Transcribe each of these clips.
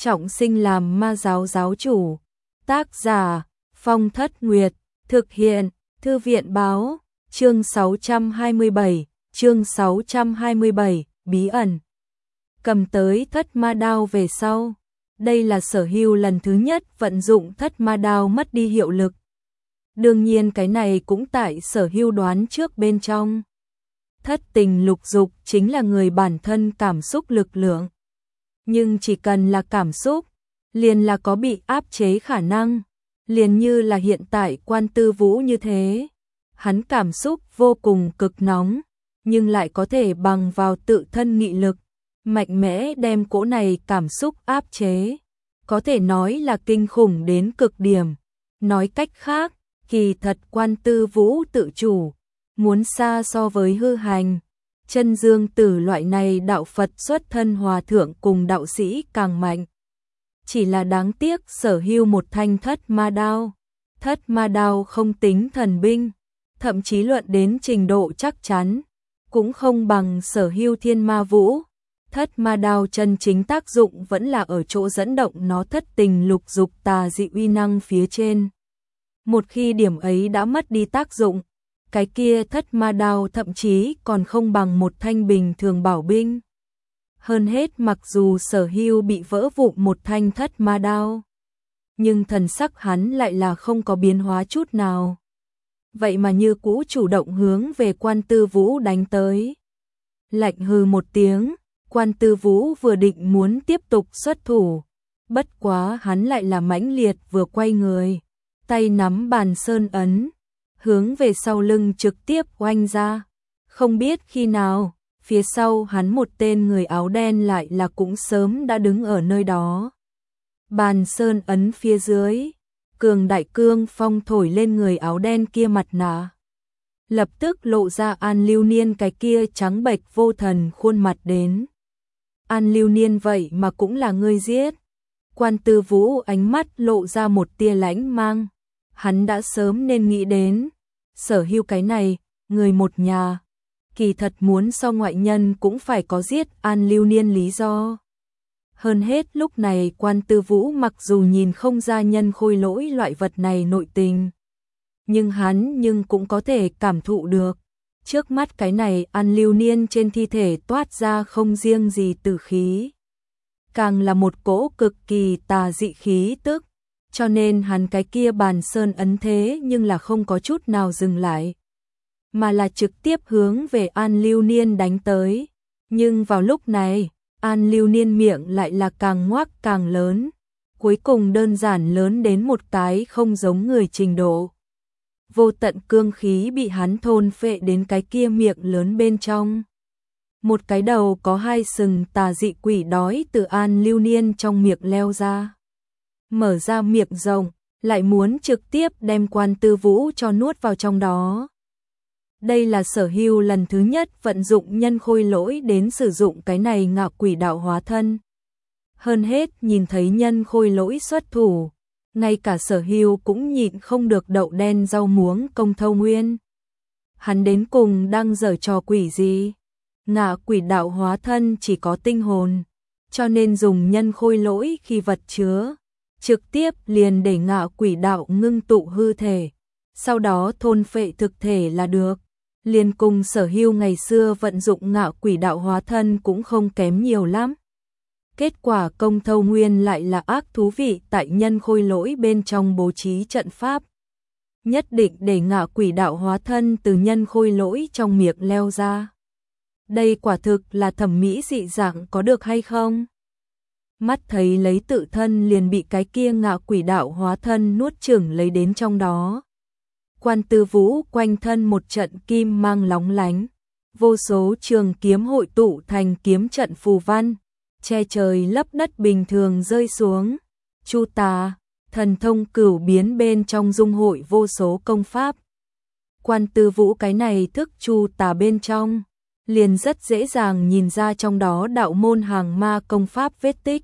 trọng sinh làm ma giáo giáo chủ. Tác giả Phong Thất Nguyệt, thực hiện Thư viện báo, chương 627, bí ẩn. Cầm tới thất ma đao về sau. Đây là Sở Hưu lần thứ nhất vận dụng thất ma đao mất đi hiệu lực. Đương nhiên cái này cũng tại Sở Hưu đoán trước bên trong. Thất tình lục dục chính là người bản thân cảm xúc lực lượng. Nhưng chỉ cần là cảm xúc, liền là có bị áp chế khả năng. Liền như là hiện tại Quan Tư Vũ như thế. Hắn cảm xúc vô cùng cực nóng, nhưng lại có thể bằng vào tự thân nghị lực, mạnh mẽ đem cỗ này cảm xúc áp chế. Có thể nói là kinh khủng đến cực điểm. Nói cách khác, kỳ thật Quan Tư Vũ tự chủ, muốn xa so với hư hành. Chân Dương Tử loại này đạo Phật xuất thân hòa thượng cùng đạo sĩ càng mạnh. Chỉ là đáng tiếc Sở Hưu một thanh thất ma đao. Thất ma đao không tính thần binh, thậm chí luận đến trình độ chắc chắn, cũng không bằng Sở Hưu thiên ma vũ. Thất ma đao chân chính tác dụng vẫn là ở chỗ dẫn động nó thất tình lục dục tà dị uy năng phía trên. Một khi điểm ấy đã mất đi tác dụng, cái kia thất ma đao thậm chí còn không bằng một thanh bình thường bảo binh. Hơn hết mặc dù Sở Hưu bị vỡ vụn một thanh thất ma đao, nhưng thần sắc hắn lại là không có biến hóa chút nào. Vậy mà như cũ chủ động hướng về Quan Tư Vũ đánh tới. Lạnh hừ một tiếng, Quan Tư Vũ vừa định muốn tiếp tục xuất thủ. Bất quá hắn lại là mãnh liệt vừa quay người, tay nắm bàn sơn ấn, hướng về sau lưng trực tiếp oanh ra. Không biết khi nào, phía sau hắn một tên người áo đen lại là cũng sớm đã đứng ở nơi đó. Bàn sơn ấn phía dưới, cường đại cương phong thổi lên người áo đen kia mặt nạ. Lập tức lộ ra An Lưu Niên cái kia trắng bệch vô thần khuôn mặt đến. An Lưu Niên vậy mà cũng là ngươi giết. Quan Tư Vũ ánh mắt lộ ra một tia lãnh mang. Hắn đã sớm nên nghĩ đến. Sở Hưu cái này, người một nhà. Kỳ thật muốn so ngoại nhân cũng phải có giết An Lưu Niên lý do. Hơn hết lúc này Quan Tư Vũ mặc dù nhìn không ra nhân khôi lỗi loại vật này nội tình, nhưng hắn cũng có thể cảm thụ được. Trước mắt cái này An Lưu Niên trên thi thể toát ra không riêng gì tử khí, càng là một cỗ cực kỳ tà dị khí tức, cho nên hắn cái kia bàn sơn ấn thế nhưng là không có chút nào dừng lại, mà là trực tiếp hướng về An Lưu Niên đánh tới. Nhưng vào lúc này, An Lưu Niên miệng lại là càng ngoác càng lớn, cuối cùng đơn giản lớn đến một cái không giống người trình độ. Vô tận cương khí bị hắn thôn phệ đến cái kia miệng lớn bên trong. Một cái đầu có hai sừng tà dị quỷ đói từ An Lưu Niên trong miệng leo ra. Mở ra miệng rộng, lại muốn trực tiếp đem Quan Tư Vũ cho nuốt vào trong đó. Đây là Sở Hưu lần thứ nhất vận dụng nhân khôi lỗi đến sử dụng cái này ngạo quỷ đạo hóa thân. Hơn hết nhìn thấy nhân khôi lỗi xuất thủ, ngay cả Sở Hưu cũng nhịn không được đậu đen rau muống công thâu nguyên. Hắn đến cùng đang giở trò quỷ gì? Ngạ quỷ đạo hóa thân chỉ có tinh hồn, cho nên dùng nhân khôi lỗi khi vật chứa, trực tiếp liền để ngạ quỷ đạo ngưng tụ hư thể, sau đó thôn phệ thực thể là được. Liền cùng Sở Hưu ngày xưa vận dụng ngạ quỷ đạo hóa thân cũng không kém nhiều lắm. Kết quả công thâu nguyên lại là ác thú vị tại nhân khôi lỗi bên trong bố trí trận pháp. Nhất định để ngạ quỷ đạo hóa thân từ nhân khôi lỗi trong miệng leo ra. Đây quả thực là thẩm mỹ dị dạng có được hay không? Mắt thấy lấy tự thân liền bị cái kia ngạ quỷ đạo hóa thân nuốt chửng lấy đến trong đó. Quan Tư Vũ quanh thân một trận kim mang lóng lánh, vô số trường kiếm hội tụ thành kiếm trận phù văn, che trời lấp đất bình thường rơi xuống. Chu tà, thần thông cửu biến bên trong dung hội vô số công pháp. Quan Tư Vũ cái này thức chu tà bên trong, liền rất dễ dàng nhìn ra trong đó đạo môn hàng ma công pháp vết tích.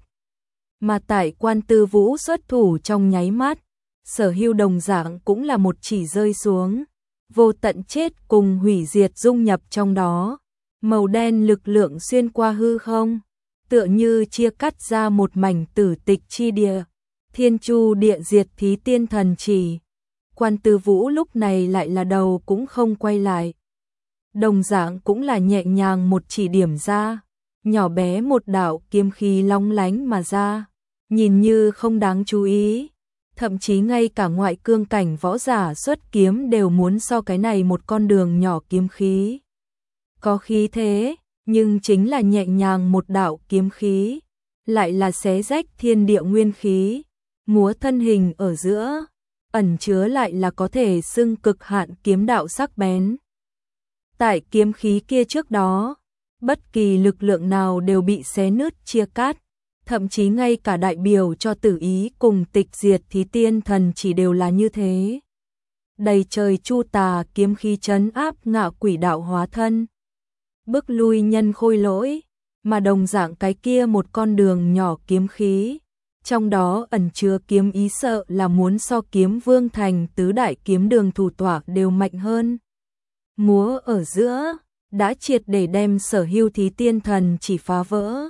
Mà tại Quan Tư Vũ xuất thủ trong nháy mắt, Sở Hưu đồng dạng cũng là một chỉ rơi xuống, vô tận chết cùng hủy diệt dung nhập trong đó, màu đen lực lượng xuyên qua hư không, tựa như chia cắt ra một mảnh tử tịch chi địa, thiên chu địa diệt thí tiên thần chỉ. Quan Tư Vũ lúc này lại là đầu cũng không quay lại. Đồng dạng cũng là nhẹ nhàng một chỉ điểm ra, nhỏ bé một đạo kiếm khí long lánh mà ra, nhìn như không đáng chú ý. Thậm chí ngay cả ngoại cương cảnh võ giả xuất kiếm đều muốn so cái này một con đường nhỏ kiếm khí. Có khí thế, nhưng chính là nhẹ nhàng một đạo kiếm khí, lại là xé rách thiên địa nguyên khí, múa thân hình ở giữa, ẩn chứa lại là có thể xưng cực hạn kiếm đạo sắc bén. Tại kiếm khí kia trước đó, bất kỳ lực lượng nào đều bị xé nứt chia cắt, thậm chí ngay cả đại biểu cho tử ý cùng tịch diệt thí tiên thần chỉ đều là như thế. Đầy trời chu tà kiếm khí trấn áp ngạ quỷ đạo hóa thân, bức lui nhân khôi lỗi, mà đồng dạng cái kia một con đường nhỏ kiếm khí, trong đó ẩn chứa kiếm ý sợ là muốn so kiếm vương thành tứ đại kiếm đường thủ tỏa đều mạnh hơn. Múa ở giữa, đã triệt để đem Sở Hưu thí tiên thần chỉ phá vỡ.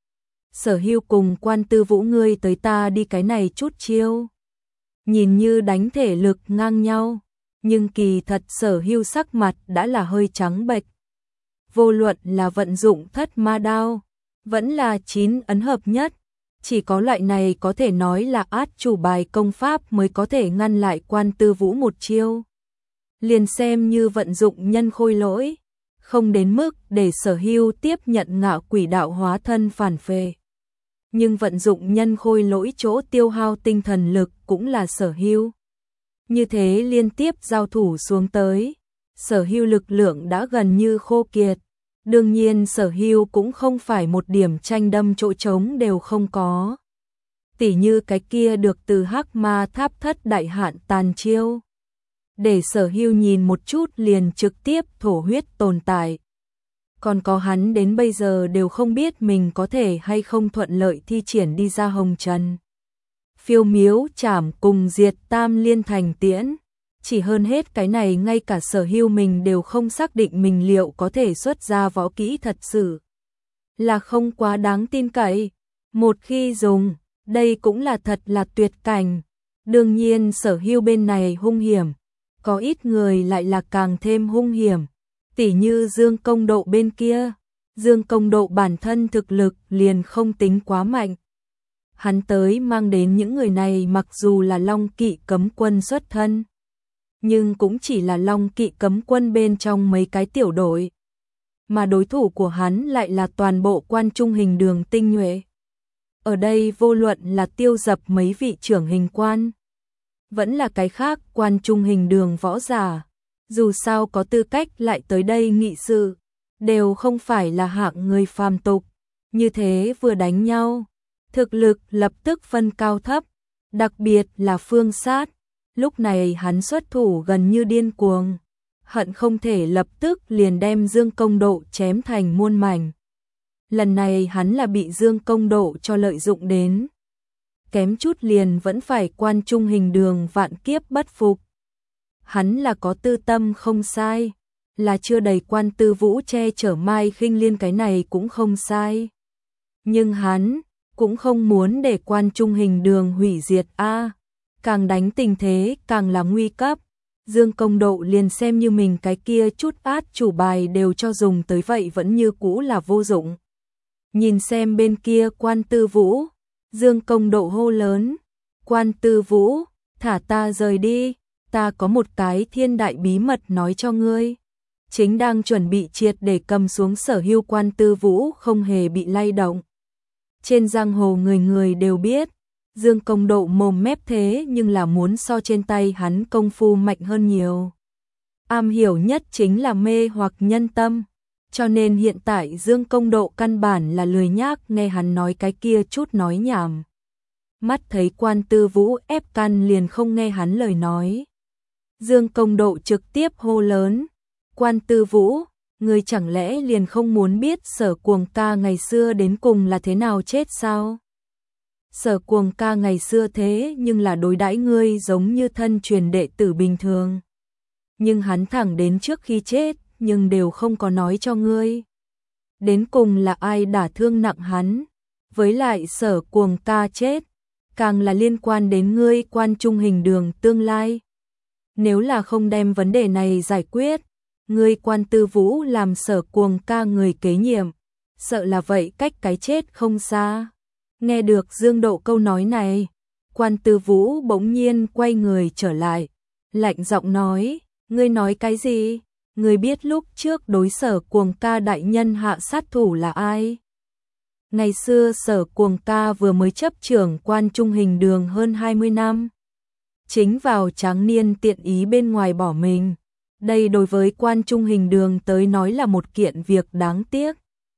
Sở Hưu cùng Quan Tư Vũ ngươi tới ta đi cái này chút chiêu. Nhìn như đánh thể lực ngang nhau, nhưng kỳ thật Sở Hưu sắc mặt đã là hơi trắng bệch. Vô luận là vận dụng thất ma đao, vẫn là 9 ấn hợp nhất, chỉ có loại này có thể nói là át chủ bài công pháp mới có thể ngăn lại Quan Tư Vũ một chiêu. Liền xem như vận dụng nhân khôi lỗi, không đến mức để Sở Hưu tiếp nhận ngạ quỷ đạo hóa thân phản phệ. Nhưng vận dụng nhân khôi lỗi chỗ tiêu hao tinh thần lực cũng là Sở Hưu. Như thế liên tiếp giao thủ xuống tới, Sở Hưu lực lượng đã gần như khô kiệt. Đương nhiên Sở Hưu cũng không phải một điểm tranh đâm chỗ trống đều không có. Tỉ như cái kia được từ Hắc Ma Tháp thất đại hạn tàn chiêu, để Sở Hưu nhìn một chút liền trực tiếp thổ huyết tồn tại. Còn có hắn đến bây giờ đều không biết mình có thể hay không thuận lợi thi triển đi ra hồng trần. Phiêu miếu chảm cùng diệt tam liên thành tiễn. Chỉ hơn hết cái này ngay cả Sở Hưu mình đều không xác định mình liệu có thể xuất ra võ kỹ thật sự. Là không quá đáng tin cậy. Một khi dùng, đây cũng là thật là tuyệt cảnh. Đương nhiên Sở Hưu bên này hung hiểm. Có ít người lại là càng thêm hung hiểm. Tỉ như Dương Công Độ bên kia. Dương Công Độ bản thân thực lực liền không tính quá mạnh. Hắn tới mang đến những người này mặc dù là Long Kỵ cấm quân xuất thân, nhưng cũng chỉ là Long Kỵ cấm quân bên trong mấy cái tiểu đội. Mà đối thủ của hắn lại là toàn bộ quan trung hình đường tinh nhuệ. Ở đây vô luận là tiêu dập mấy vị trưởng hình quan, vẫn là cái khác quan trung hình đường võ giả, dù sao có tư cách lại tới đây nghị sự, đều không phải là hạng người phàm tục. Như thế vừa đánh nhau, thực lực lập tức phân cao thấp, đặc biệt là Phương Sát. Lúc này hắn xuất thủ gần như điên cuồng, hận không thể lập tức liền đem Dương Công Độ chém thành muôn mảnh. Lần này hắn là bị Dương Công Độ cho lợi dụng đến. Kém chút liền vẫn phải quan trung hình đường vạn kiếp bất phục. Hắn là có tư tâm không sai, là chưa đầy Quan Tư Vũ che chở Mai Khinh Liên cái này cũng không sai. Nhưng hắn cũng không muốn để quan trung hình đường hủy diệt a. Càng đánh tình thế càng là nguy cấp. Dương Công Độ liền xem như mình cái kia chút át chủ bài đều cho dùng tới vậy vẫn như cũ là vô dụng. Nhìn xem bên kia Quan Tư Vũ, Dương Công Độ hô lớn, Quan Tư Vũ, thả ta rời đi, ta có một cái thiên đại bí mật nói cho ngươi. Chính đang chuẩn bị triệt để cầm xuống Sở Hưu, Quan Tư Vũ không hề bị lay động. Trên giang hồ người người đều biết, Dương Công Độ mồm mép thế nhưng là muốn so trên tay hắn công phu mạnh hơn nhiều. Am hiểu nhất chính là mê hoặc nhân tâm, cho nên hiện tại Dương Công Độ căn bản là lười nhác nghe hắn nói cái kia chút nói nhảm. Mắt thấy Quan Tư Vũ ép căn liền không nghe hắn lời nói. Dương Công Độ trực tiếp hô lớn, Quan Tư Vũ, ngươi chẳng lẽ liền không muốn biết Sở Cuồng ca ngày xưa đến cùng là thế nào chết sao? Sở Cuồng ca ngày xưa thế nhưng là đối đãi ngươi giống như thân truyền đệ tử bình thường. Nhưng hắn thẳng đến trước khi chết, nhưng đều không có nói cho ngươi. Đến cùng là ai đả thương nặng hắn, với lại Sở Cuồng ca chết, càng là liên quan đến ngươi Quan Trung Hình Đường tương lai. Nếu là không đem vấn đề này giải quyết, ngươi Quan Tư Vũ làm Sở Cuồng ca người kế nhiệm, sợ là vậy cách cái chết không xa. Nghe được Dương Độ câu nói này, Quan Tư Vũ bỗng nhiên quay người trở lại, lạnh giọng nói, ngươi nói cái gì? Ngươi biết lúc trước đối Sở Cuồng ca đại nhân hạ sát thủ là ai? Ngày xưa Sở Cuồng ca vừa mới chấp trưởng Quan Trung Hình Đường hơn 20 năm. Chính vào tráng niên tiện ý bên ngoài bỏ mình. Đây đối với Quan Trung Hình Đường tới nói là một kiện việc đáng tiếc.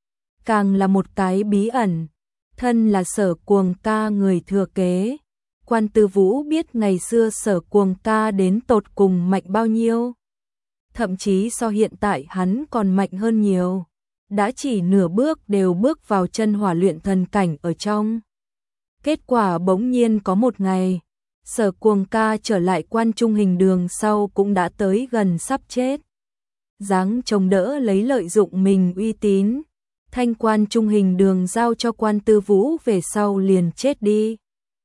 Càng là một cái bí ẩn. Thân là Sở Cuồng ca người thừa kế. Quan Tư Vũ biết ngày xưa Sở Cuồng ca đến tột cùng mạnh bao nhiêu. Thậm chí so hiện tại hắn còn mạnh hơn nhiều. Đã chỉ nửa bước đều bước vào chân hỏa luyện thần cảnh ở trong. Kết quả bỗng nhiên có một ngày, Sở Cuồng ca trở lại Quan Trung Hình Đường sau cũng đã tới gần sắp chết. Dáng chống đỡ lấy lợi dụng mình uy tín, thanh Quan Trung Hình Đường giao cho Quan Tư Vũ về sau liền chết đi.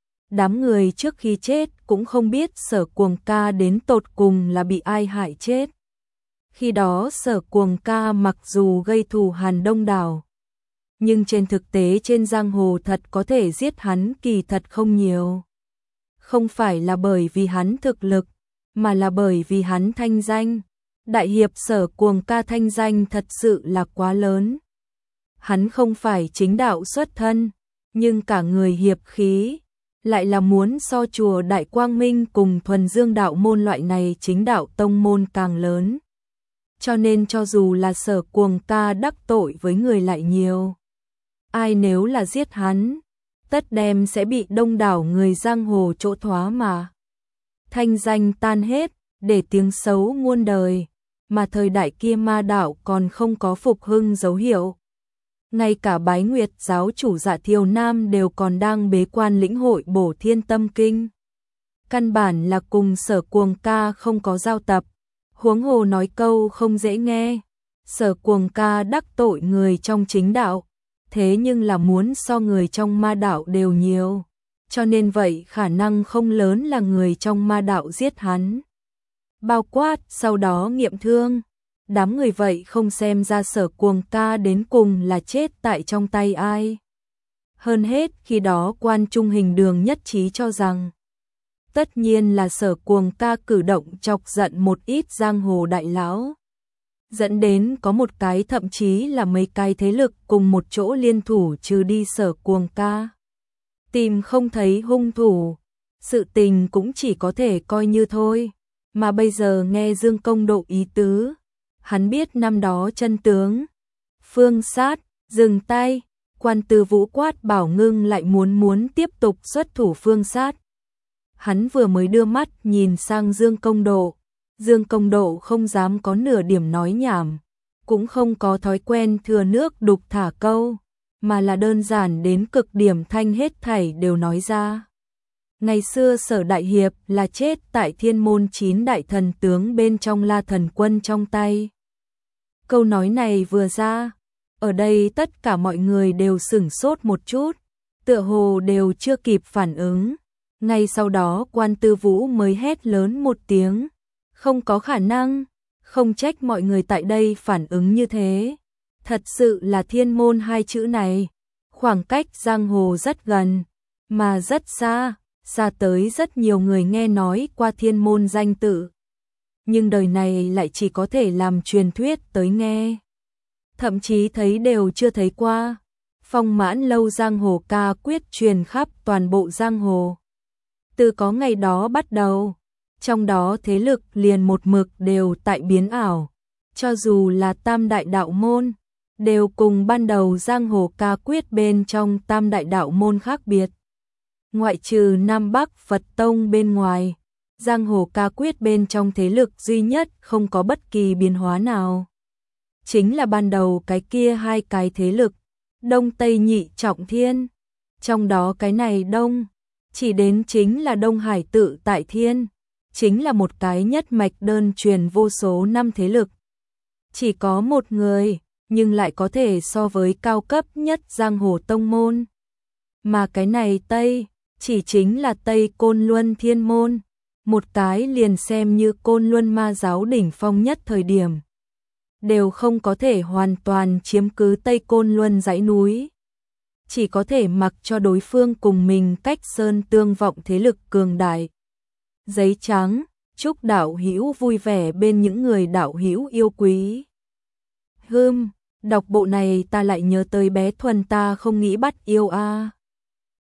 Đám người trước khi chết cũng không biết Sở Cuồng ca đến tột cùng là bị ai hại chết. Khi đó Sở Cuồng ca mặc dù gây thù hằn đông đảo, nhưng trên thực tế trên giang hồ thật có thể giết hắn kỳ thật không nhiều. Không phải là bởi vì hắn thực lực, mà là bởi vì hắn thanh danh. Đại hiệp Sở Cuồng ca thanh danh thật sự là quá lớn. Hắn không phải chính đạo xuất thân, nhưng cả người hiệp khí, lại là muốn so chùa Đại Quang Minh cùng Thuần Dương đạo môn loại này chính đạo tông môn càng lớn. Cho nên cho dù là Sở Cuồng ca đắc tội với người lại nhiều, ai nếu là giết hắn, tất đem sẽ bị đông đảo người giang hồ chỗ thoá mà. Thanh danh tan hết, để tiếng xấu muôn đời, mà thời đại kia ma đạo còn không có phục hưng dấu hiệu. Ngay cả Bái Nguyệt giáo chủ Dạ Thiều Nam đều còn đang bế quan lĩnh hội Bổ Thiên Tâm Kinh. Căn bản là cùng Sở Cuồng ca không có giao tập. Huống hồ nói câu không dễ nghe, Sở Cuồng ca đắc tội người trong chính đạo, thế nhưng là muốn so người trong ma đạo đều nhiều, cho nên vậy khả năng không lớn là người trong ma đạo giết hắn. Bao quát sau đó nghiệm thương, đám người vậy không xem ra Sở Cuồng ca đến cùng là chết tại trong tay ai. Hơn hết khi đó Quan Trung Hình Đường nhất trí cho rằng tất nhiên là Sở Cuồng ca cử động chọc giận một ít giang hồ đại lão, dẫn đến có một cái thậm chí là mấy cái thế lực cùng một chỗ liên thủ trừ đi Sở Cuồng ca. Tìm không thấy hung thủ, sự tình cũng chỉ có thể coi như thôi, mà bây giờ nghe Dương Công Độ ý tứ, hắn biết năm đó chân tướng. Phương Sát, dừng tay, Quan Tư Vũ quát bảo ngưng lại muốn tiếp tục xuất thủ Phương Sát. Hắn vừa mới đưa mắt nhìn sang Dương Công Độ. Dương Công Độ không dám có nửa điểm nói nhảm, cũng không có thói quen thừa nước đục thả câu, mà là đơn giản đến cực điểm thanh hết thảy đều nói ra. Ngày xưa Sở Đại Hiệp là chết tại Thiên Môn 9 đại thần tướng bên trong La Thần Quân trong tay. Câu nói này vừa ra, ở đây tất cả mọi người đều sửng sốt một chút, tựa hồ đều chưa kịp phản ứng. Ngay sau đó Quan Tư Vũ mới hét lớn một tiếng, không có khả năng, không trách mọi người tại đây phản ứng như thế. Thật sự là Thiên Môn hai chữ này, khoảng cách giang hồ rất gần, mà rất xa, xa tới rất nhiều người nghe nói qua Thiên Môn danh tự. Nhưng đời này lại chỉ có thể làm truyền thuyết tới nghe. Thậm chí thấy đều chưa thấy qua. Phong Mãn Lâu giang hồ ca quyết truyền khắp toàn bộ giang hồ. Từ có ngày đó bắt đầu, trong đó thế lực liền một mực đều tại biến ảo, cho dù là Tam Đại Đạo Môn, đều cùng ban đầu giang hồ ca quyết bên trong Tam Đại Đạo Môn khác biệt. Ngoại trừ Nam Bắc Phật Tông bên ngoài, giang hồ ca quyết bên trong thế lực duy nhất không có bất kỳ biến hóa nào. Chính là ban đầu cái kia hai cái thế lực, Đông Tây Nhị Trọng Thiên, trong đó cái này Đông chỉ đến chính là Đông Hải Tự tại Thiên, chính là một cái nhất mạch đơn truyền vô số năm thế lực. Chỉ có một người, nhưng lại có thể so với cao cấp nhất giang hồ tông môn. Mà cái này Tây, chỉ chính là Tây Côn Luân Thiên Môn, một cái liền xem như Côn Luân ma giáo đỉnh phong nhất thời điểm, đều không có thể hoàn toàn chiếm cứ Tây Côn Luân dãy núi. Chỉ có thể mặc cho đối phương cùng mình cách sơn tương vọng thế lực cường đại. Giấy trắng, chúc đạo hữu vui vẻ bên những người đạo hữu yêu quý. Đọc bộ này ta lại nhớ tới bé Thuần ta không nghĩ bắt yêu a.